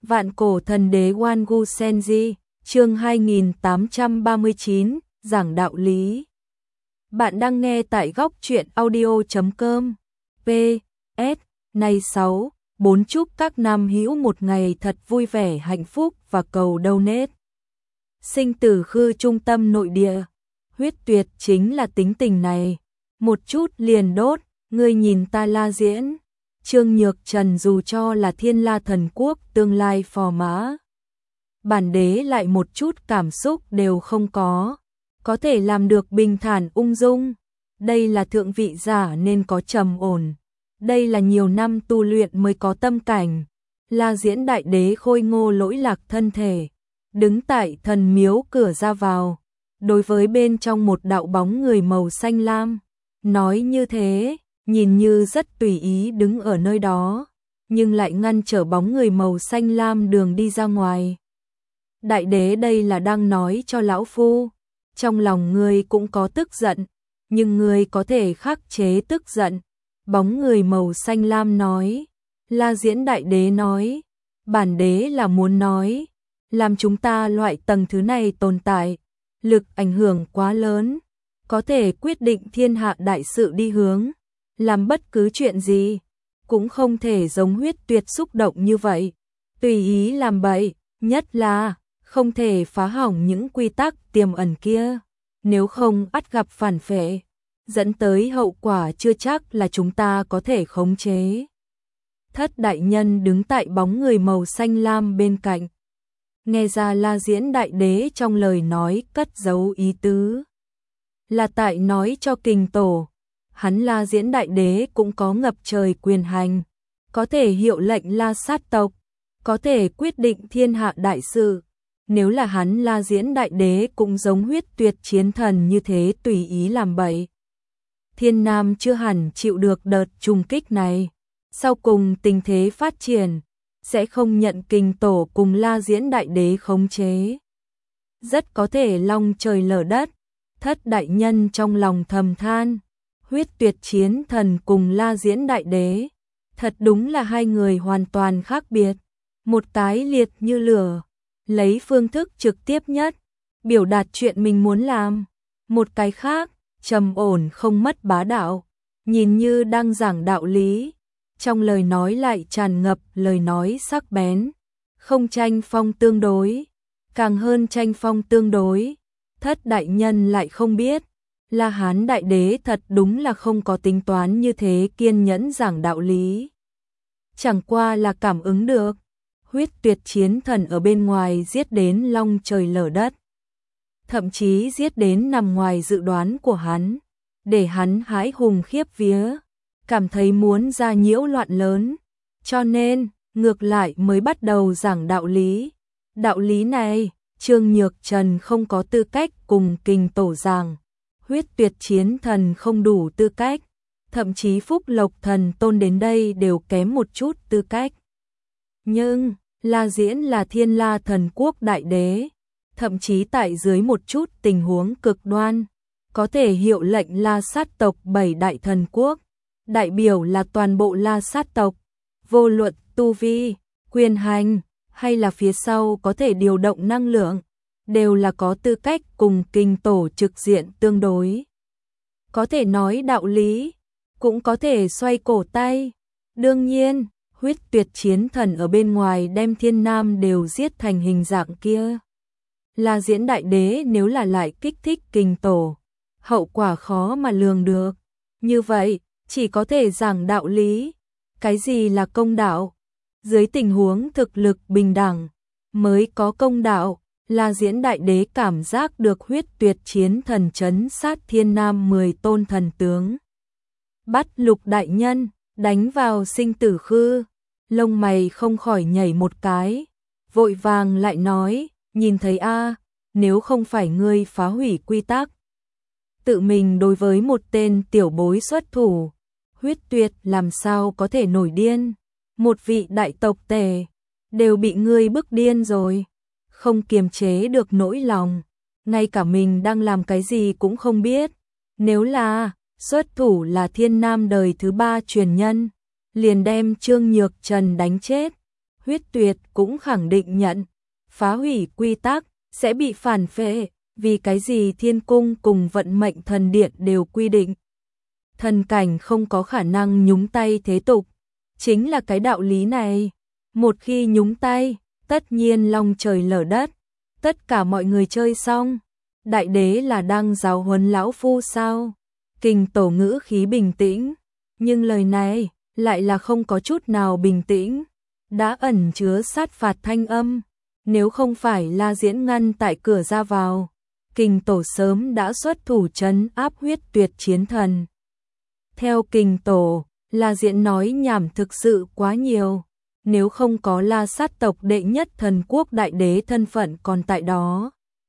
Vạn cổ thần đế Wangu Senji, chương 2839, giảng đạo lý. Bạn đang nghe tại góc truyện audio.com. PS, nay 4 chúc các nam hữu một ngày thật vui vẻ hạnh phúc và cầu donate. Sinh tử khư trung tâm nội địa, huyết tuyệt chính là tính tình này. Một chút liền đốt, ngươi nhìn ta La Diễn. Trương Nhược Trần dù cho là Thiên La thần quốc tương lai phò mã, bản đế lại một chút cảm xúc đều không có thể làm được bình thản ung dung. Đây là thượng vị giả nên có trầm ổn, đây là nhiều năm tu luyện mới có tâm cảnh. La Diễn đại đế khôi ngô lỗi lạc thân thể, đứng tại thần miếu cửa ra vào, đối với bên trong một đạo bóng người màu xanh lam, nói như thế. Nhìn như rất tùy ý đứng ở nơi đó, nhưng lại ngăn trở bóng người màu xanh lam đường đi ra ngoài. Đại đế đây là đang nói cho lão phu, trong lòng ngươi cũng có tức giận, nhưng ngươi có thể khắc chế tức giận. Bóng người màu xanh lam nói, La Diễn đại đế nói, bản đế là muốn nói, làm chúng ta loại tầng thứ này tồn tại, lực ảnh hưởng quá lớn, có thể quyết định thiên hạ đại sự đi hướng. Làm bất cứ chuyện gì, cũng không thể giống huyết tuyệt xúc động như vậy, tùy ý làm bậy, nhất là không thể phá hỏng những quy tắc tiềm ẩn kia, nếu không ắt gặp phản phệ, dẫn tới hậu quả chưa chắc là chúng ta có thể khống chế. Thất đại nhân đứng tại bóng người màu xanh lam bên cạnh, nghe ra La Diễn đại đế trong lời nói cất giấu ý tứ, là tại nói cho Kình Tổ. Hắn La Diễn đại đế cũng có ngập trời quyền hành, có thể hiệu lệnh La sát tộc, có thể quyết định thiên hạ đại sự. Nếu là hắn La Diễn đại đế cũng giống huyết tuyệt chiến thần như thế tùy ý làm bậy, Thiên Nam chưa hẳn chịu được đợt trùng kích này. Sau cùng tình thế phát triển, sẽ không nhận Kình Tổ cùng La Diễn đại đế khống chế. Rất có thể long trời lở đất. Thất đại nhân trong lòng thầm than, huyết tuyệt chiến thần cùng La Diễn đại đế, thật đúng là hai người hoàn toàn khác biệt. Một cái liệt như lửa, lấy phương thức trực tiếp nhất, biểu đạt chuyện mình muốn làm. Một cái khác, trầm ổn không mất bá đạo, nhìn như đang giảng đạo lý, trong lời nói lại tràn ngập lời nói sắc bén, không tranh phong tương đối, càng hơn tranh phong tương đối. Thất đại nhân lại không biết, La Hán đại đế thật đúng là không có tính toán như thế kiên nhẫn giảng đạo lý. Chẳng qua là cảm ứng được, huyết tuyệt chiến thần ở bên ngoài giết đến long trời lở đất. Thậm chí giết đến nằm ngoài dự đoán của hắn, để hắn hãi hùng khiếp vía, cảm thấy muốn ra nhiễu loạn lớn. Cho nên, ngược lại mới bắt đầu giảng đạo lý. Đạo lý này, Trương Nhược Trần không có tư cách cùng Kình Tổ giảng. Huyết tuyệt chiến thần không đủ tư cách, thậm chí Phúc Lộc thần tôn đến đây đều kém một chút tư cách. Nhưng, La Diễn là Thiên La thần quốc đại đế, thậm chí tại dưới một chút tình huống cực đoan, có thể hiệu lệnh La sát tộc 7 đại thần quốc, đại biểu là toàn bộ La sát tộc, vô luận tu vi, quyền hành, hay là phía sau có thể điều động năng lượng, đều là có tư cách cùng Kình Tổ trực diện tương đối. Có thể nói đạo lý, cũng có thể xoay cổ tay. Đương nhiên, huyết tuyệt chiến thần ở bên ngoài đem Thiên Nam đều giết thành hình dạng kia. La Diễn đại đế nếu là lại kích thích Kình Tổ, hậu quả khó mà lường được. Như vậy, chỉ có thể giảng đạo lý. Cái gì là công đạo? Dưới tình huống thực lực bình đẳng, mới có công đạo. La Diễn đại đế cảm giác được huyết tuyệt chiến thần trấn sát Thiên Nam 10 tôn thần tướng. Bắt Lục đại nhân, đánh vào sinh tử khư, lông mày không khỏi nhảy một cái, vội vàng lại nói, nhìn thấy a, nếu không phải ngươi phá hủy quy tắc, tự mình đối với một tên tiểu bối xuất thủ, huyết tuyệt làm sao có thể nổi điên, một vị đại tộc tề, đều bị ngươi bức điên rồi. Không kiềm chế được nỗi lòng, ngay cả mình đang làm cái gì cũng không biết. Nếu là xuất thủ là Thiên Nam đời thứ 3 truyền nhân, liền đem Trương Nhược Trần đánh chết. Huyết Tuyệt cũng khẳng định nhận, phá hủy quy tắc sẽ bị phản phệ, vì cái gì thiên cung cùng vận mệnh thần điện đều quy định. Thần cảnh không có khả năng nhúng tay thế tục, chính là cái đạo lý này. Một khi nhúng tay, tất nhiên long trời lở đất, tất cả mọi người chơi xong. Đại đế là đang giáo huấn lão phu sao? Kình Tổ ngữ khí bình tĩnh, nhưng lời này lại là không có chút nào bình tĩnh, đã ẩn chứa sát phạt thanh âm. Nếu không phải La Diễn ngăn tại cửa ra vào, Kình Tổ sớm đã xuất thủ trấn áp Huyết Tuyệt chiến thần. Theo Kình Tổ, La Diễn nói nhảm thực sự quá nhiều. Nếu không có La Sát tộc đệ nhất thần quốc đại đế thân phận còn tại đó,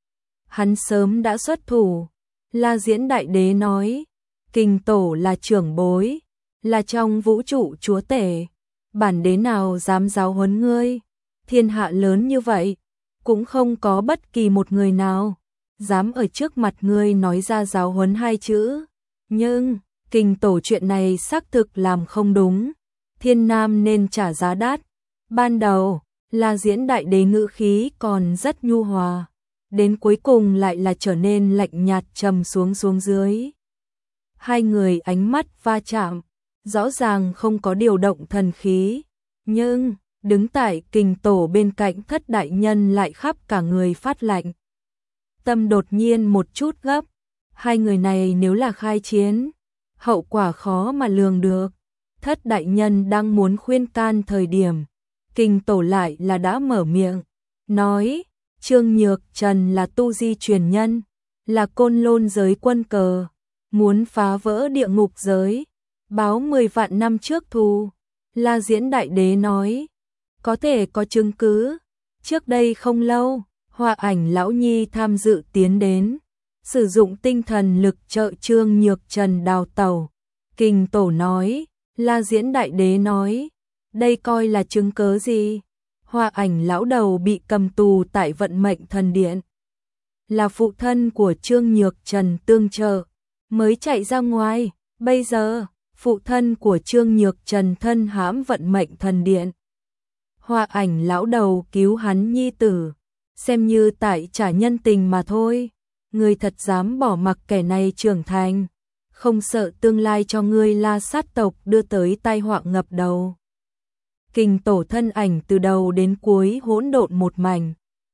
hắn sớm đã xuất thủ. La Diễn đại đế nói, Kình Tổ là trưởng bối, là trong vũ trụ chúa tể, bản đế nào dám giáo huấn ngươi? Thiên hạ lớn như vậy, cũng không có bất kỳ một người nào dám ở trước mặt ngươi nói ra giáo huấn hai chữ. Nhưng Kình Tổ chuyện này xác thực làm không đúng, Thiên Nam nên trả giá đắt. Ban đầu, La Diễn đại đế ngữ khí còn rất nhu hòa, đến cuối cùng lại là trở nên lạnh nhạt trầm xuống dưới. Hai người ánh mắt va chạm, rõ ràng không có điều động thần khí, nhưng đứng tại Kình Tổ bên cạnh Thất đại nhân lại khắp cả người phát lạnh. Tâm đột nhiên một chút gấp, hai người này nếu là khai chiến, hậu quả khó mà lường được. Thất đại nhân đang muốn khuyên can thời điểm, Kình Tổ lại là đã mở miệng, nói, Trương Nhược Trần là tu di truyền nhân, là côn lôn giới quân cờ, muốn phá vỡ địa ngục giới, báo 10 vạn năm trước thù. La Diễn đại đế nói, có thể có chứng cứ. Trước đây không lâu, Hoa Ảnh lão nhi tham dự tiến đến, sử dụng tinh thần lực trợ Trương Nhược Trần đào tẩu. Kình Tổ nói, La Diễn đại đế nói, đây coi là chứng cớ gì? Hoa Ảnh lão đầu bị cầm tù tại vận mệnh thần điện, là phụ thân của Trương Nhược Trần tương trợ mới chạy ra ngoài. Bây giờ phụ thân của Trương Nhược Trần thân hãm vận mệnh thần điện, Hoa Ảnh lão đầu cứu hắn nhi tử, xem như tại trả nhân tình mà thôi. Ngươi thật dám bỏ mặc kẻ này trưởng thành, không sợ tương lai cho ngươi La Sát tộc đưa tới tai họa ngập đầu. Kình Tổ thân ảnh từ đầu đến cuối hỗn độn một mảnh,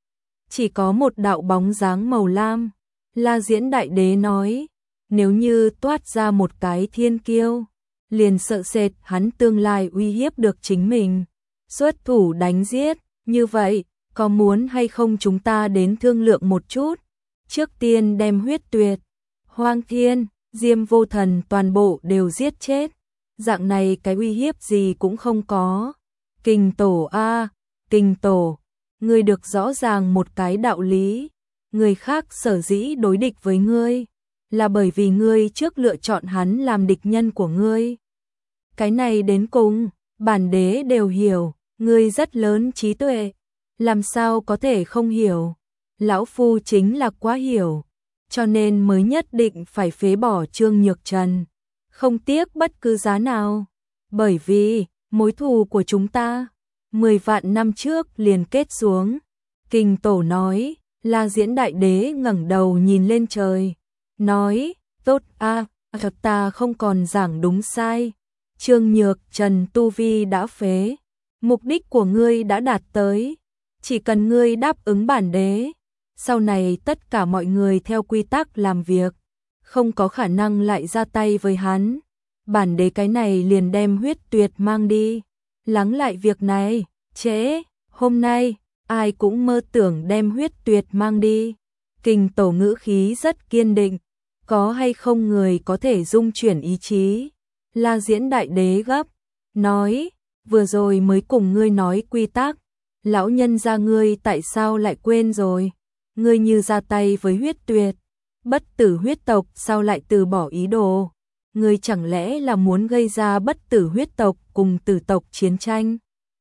chỉ có một đạo bóng dáng màu lam. La Diễn đại đế nói, nếu như toát ra một cái thiên kiêu, liền sợ sệt hắn tương lai uy hiếp được chính mình, xuất thủ đánh giết. Như vậy, có muốn hay không chúng ta đến thương lượng một chút? Trước tiên đem Huyết Tuyệt, Hoang Thiên, Diêm Vô Thần toàn bộ đều giết chết, dạng này cái uy hiếp gì cũng không có. Kình Tổ a, Kình Tổ, ngươi được rõ ràng một cái đạo lý, người khác sở dĩ đối địch với ngươi, là bởi vì ngươi trước lựa chọn hắn làm địch nhân của ngươi. Cái này đến cùng, bản đế đều hiểu, ngươi rất lớn trí tuệ, làm sao có thể không hiểu. Lão phu chính là quá hiểu, cho nên mới nhất định phải phế bỏ Trương Nhược Trần, không tiếc bất cứ giá nào. Bởi vì mối thù của chúng ta 10 vạn năm trước liền kết xuống. Kình Tổ nói. La Diễn đại đế ngẩng đầu nhìn lên trời, nói, tốt a, thật ta không còn giảng đúng sai. Trương Nhược Trần tu vi đã phế, mục đích của ngươi đã đạt tới, chỉ cần ngươi đáp ứng bản đế, sau này tất cả mọi người theo quy tắc làm việc, không có khả năng lại ra tay với hắn. Bản đế cái này liền đem Huyết Tuyệt mang đi, lắng lại việc này. Trễ hôm nay ai cũng mơ tưởng đem Huyết Tuyệt mang đi. Kình Tổ ngữ khí rất kiên định, có hay không người có thể dung chuyển ý chí? La Diễn đại đế gấp, nói, vừa rồi mới cùng ngươi nói quy tắc, lão nhân gia ngươi tại sao lại quên rồi? Ngươi như ra tay với Huyết Tuyệt, bất tử huyết tộc sao lại từ bỏ ý đồ? Ngươi chẳng lẽ là muốn gây ra bất tử huyết tộc cùng tử tộc chiến tranh?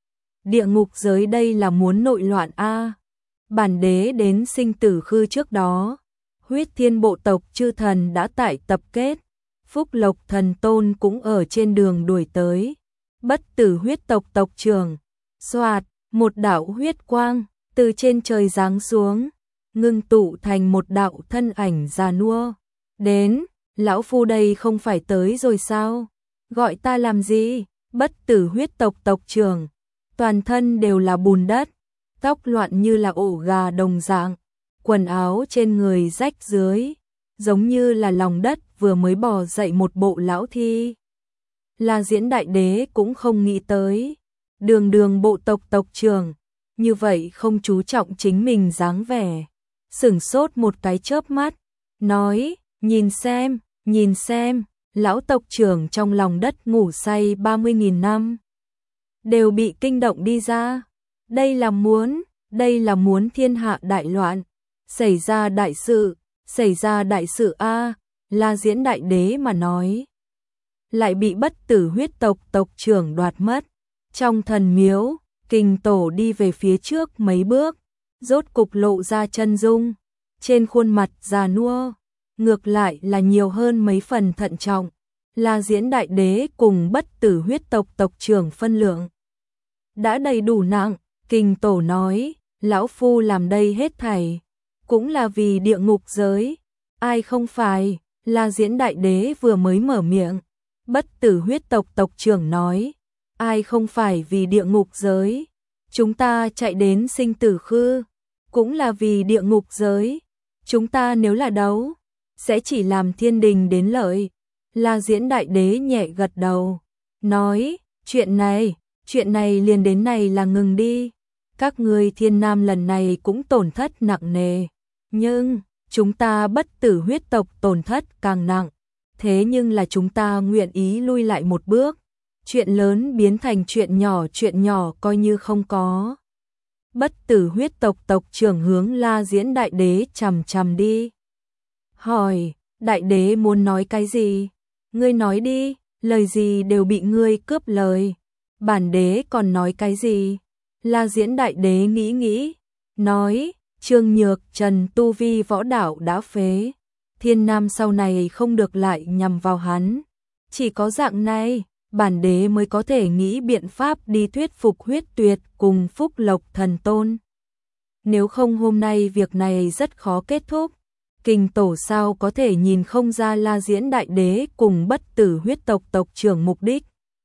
Địa ngục giới đây là muốn nội loạn a. Bản đế đến sinh tử khư trước đó, Huyết Thiên bộ tộc chư thần đã tại tập kết, Phúc Lộc thần tôn cũng ở trên đường đuổi tới. Bất tử huyết tộc tộc trưởng, xoạt, một đạo huyết quang từ trên trời giáng xuống, ngưng tụ thành một đạo thân ảnh già nua. Đến, lão phu đây không phải tới rồi sao? Gọi ta làm gì? Bất tử huyết tộc tộc trưởng, toàn thân đều là bùn đất, tóc loạn như là ổ gà đồng dạng, quần áo trên người rách rưới, giống như là lòng đất vừa mới bò dậy một bộ lão thi. La Diễn Đại Đế cũng không nghĩ tới, đường bộ tộc tộc trưởng, như vậy không chú trọng chính mình dáng vẻ, sửng sốt một cái chớp mắt, nói, nhìn xem, lão tộc trưởng trong lòng đất ngủ say 30.000 năm, đều bị kinh động đi ra, đây là muốn thiên hạ đại loạn, xảy ra đại sự a. La Diễn Đại Đế mà nói, lại bị bất tử huyết tộc tộc trưởng đoạt mất. Trong thần miếu, Kình Tổ đi về phía trước mấy bước, rốt cục lộ ra chân dung, trên khuôn mặt già nua, ngược lại là nhiều hơn mấy phần thận trọng. La Diễn Đại Đế cùng bất tử huyết tộc tộc trưởng phân lượng đã đầy đủ nặng. Kình Tổ nói, lão phu làm đây hết thảy cũng là vì địa ngục giới, ai không phải? La Diễn Đại Đế vừa mới mở miệng, bất tử huyết tộc tộc trưởng nói, ai không phải vì địa ngục giới? Chúng ta chạy đến sinh tử khư, cũng là vì địa ngục giới. Chúng ta nếu là đấu, sẽ chỉ làm thiên đình đến lợi. La Diễn Đại Đế nhẹ gật đầu, nói, chuyện này liền đến này là ngừng đi. Các ngươi Thiên Nam lần này cũng tổn thất nặng nề, nhưng chúng ta bất tử huyết tộc tổn thất càng nặng. Thế nhưng là chúng ta nguyện ý lui lại một bước, chuyện lớn biến thành chuyện nhỏ coi như không có. Bất tử huyết tộc tộc trưởng hướng La Diễn Đại Đế chằm chằm đi, hỏi, Đại Đế muốn nói cái gì? Ngươi nói đi, lời gì đều bị ngươi cướp lời. Bản đế còn nói cái gì? La Diễn Đại Đế nghĩ, nói, Trương Nhược Trần tu vi võ đạo đã phế, Thiên Nam sau này không được lại nhằm vào hắn. Chỉ có dạng này, bản đế mới có thể nghĩ biện pháp đi thuyết phục Huyết Tuyệt cùng Phúc Lộc Thần Tôn. Nếu không hôm nay việc này rất khó kết thúc. Kình Tổ sao có thể nhìn không ra La Diễn Đại Đế cùng bất tử huyết tộc tộc trưởng mục đích.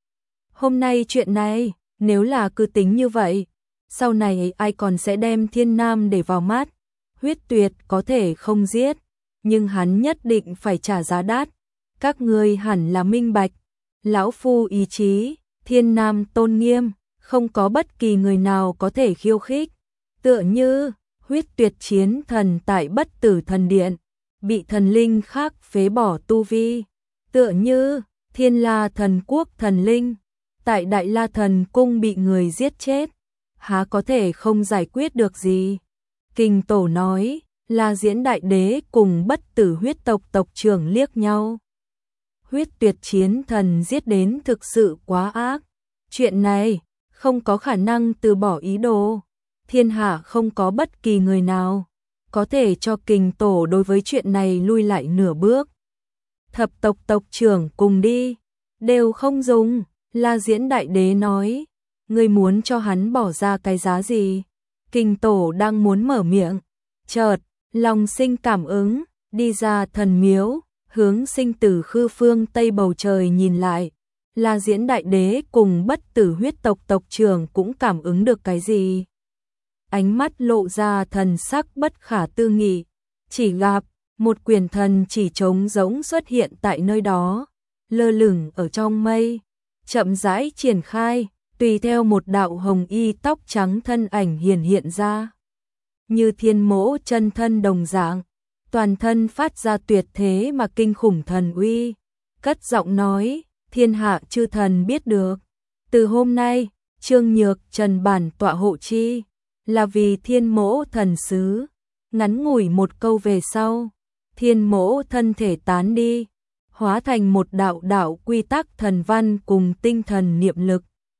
Hôm nay chuyện này, nếu là cứ tính như vậy, sau này ai còn sẽ đem Thiên Nam để vào mắt? Huyết Tuyệt có thể không giết, nhưng hắn nhất định phải trả giá đắt. Các ngươi hẳn là minh bạch, lão phu ý chí, Thiên Nam tôn nghiêm, không có bất kỳ người nào có thể khiêu khích. Tựa như Huyết Tuyệt chiến thần tại bất tử thần điện, bị thần linh khác phế bỏ tu vi. Tựa như Thiên La thần quốc thần linh, tại Đại La thần cung bị người giết chết, há có thể không giải quyết được gì. Kình Tổ nói, La Diễn Đại Đế cùng bất tử huyết tộc tộc trưởng liếc nhau. Huyết Tuyệt chiến thần giết đến thực sự quá ác. Chuyện này không có khả năng từ bỏ ý đồ. Thiên hạ không có bất kỳ người nào có thể cho Kình Tổ đối với chuyện này lui lại nửa bước. Thập tộc tộc trưởng cùng đi, đều không dùng. La Diễn Đại Đế nói, ngươi muốn cho hắn bỏ ra cái giá gì? Kình Tổ đang muốn mở miệng, chợt lòng sinh cảm ứng, đi ra thần miếu, hướng sinh tử khư phương tây bầu trời nhìn lại. La Diễn Đại Đế cùng bất tử huyết tộc tộc trưởng cũng cảm ứng được cái gì? Ánh mắt lộ ra thần sắc bất khả tư nghị, chỉ gặp một quyền thần chỉ trống rỗng xuất hiện tại nơi đó, lơ lửng ở trong mây, chậm rãi triển khai, tùy theo một đạo hồng y tóc trắng thân ảnh hiện ra. Như thiên mỗ chân thân đồng dạng, toàn thân phát ra tuyệt thế mà kinh khủng thần uy, cất giọng nói, thiên hạ chư thần biết được. Từ hôm nay, Trương Nhược Trần bản tọa hộ chi, là vì thiên mỗ thần sứ. Ngắn ngủi một câu về sau, thiên mỗ thân thể tán đi, hóa thành một đạo quy tắc thần văn cùng tinh thần niệm lực,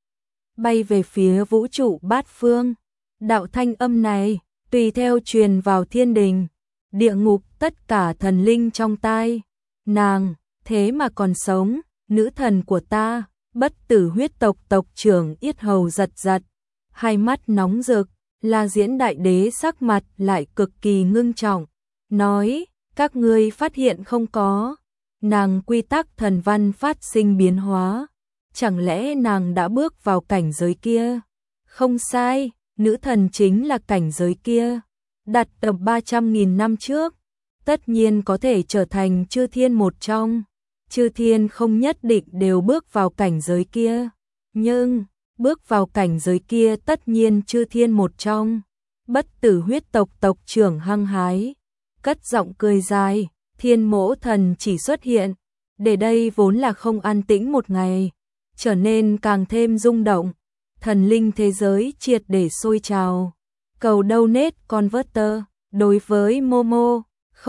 bay về phía vũ trụ bát phương. Đạo thanh âm này tùy theo truyền vào thiên đình, địa ngục tất cả thần linh trong tai. Nàng thế mà còn sống, nữ thần của ta. Bất tử huyết tộc tộc trưởng yết hầu giật giật, hai mắt nóng rực, La Diễn Đại Đế sắc mặt lại cực kỳ ngưng trọng, nói, các ngươi phát hiện không có, nàng quy tắc thần văn phát sinh biến hóa, chẳng lẽ nàng đã bước vào cảnh giới kia? Không sai, nữ thần chính là cảnh giới kia, đặt ở 300.000 năm trước, tất nhiên có thể trở thành chư thiên một trong. Chư thiên không nhất định đều bước vào cảnh giới kia, nhưng bước vào cảnh giới kia tất nhiên chư thiên một trong. Bất tử huyết tộc tộc trưởng hăng hái, cất giọng cười dài, Thiên Mỗ Thần chỉ xuất hiện, để đây vốn là không an tĩnh một ngày, trở nên càng thêm rung động, thần linh thế giới triệt để sôi trào. Cầu donate converter đối với Momo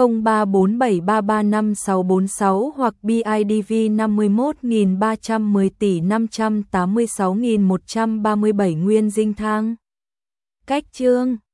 0347335646 hoặc BIDV 51.310 tỷ 586.137 nguyên dinh thang. Cách chương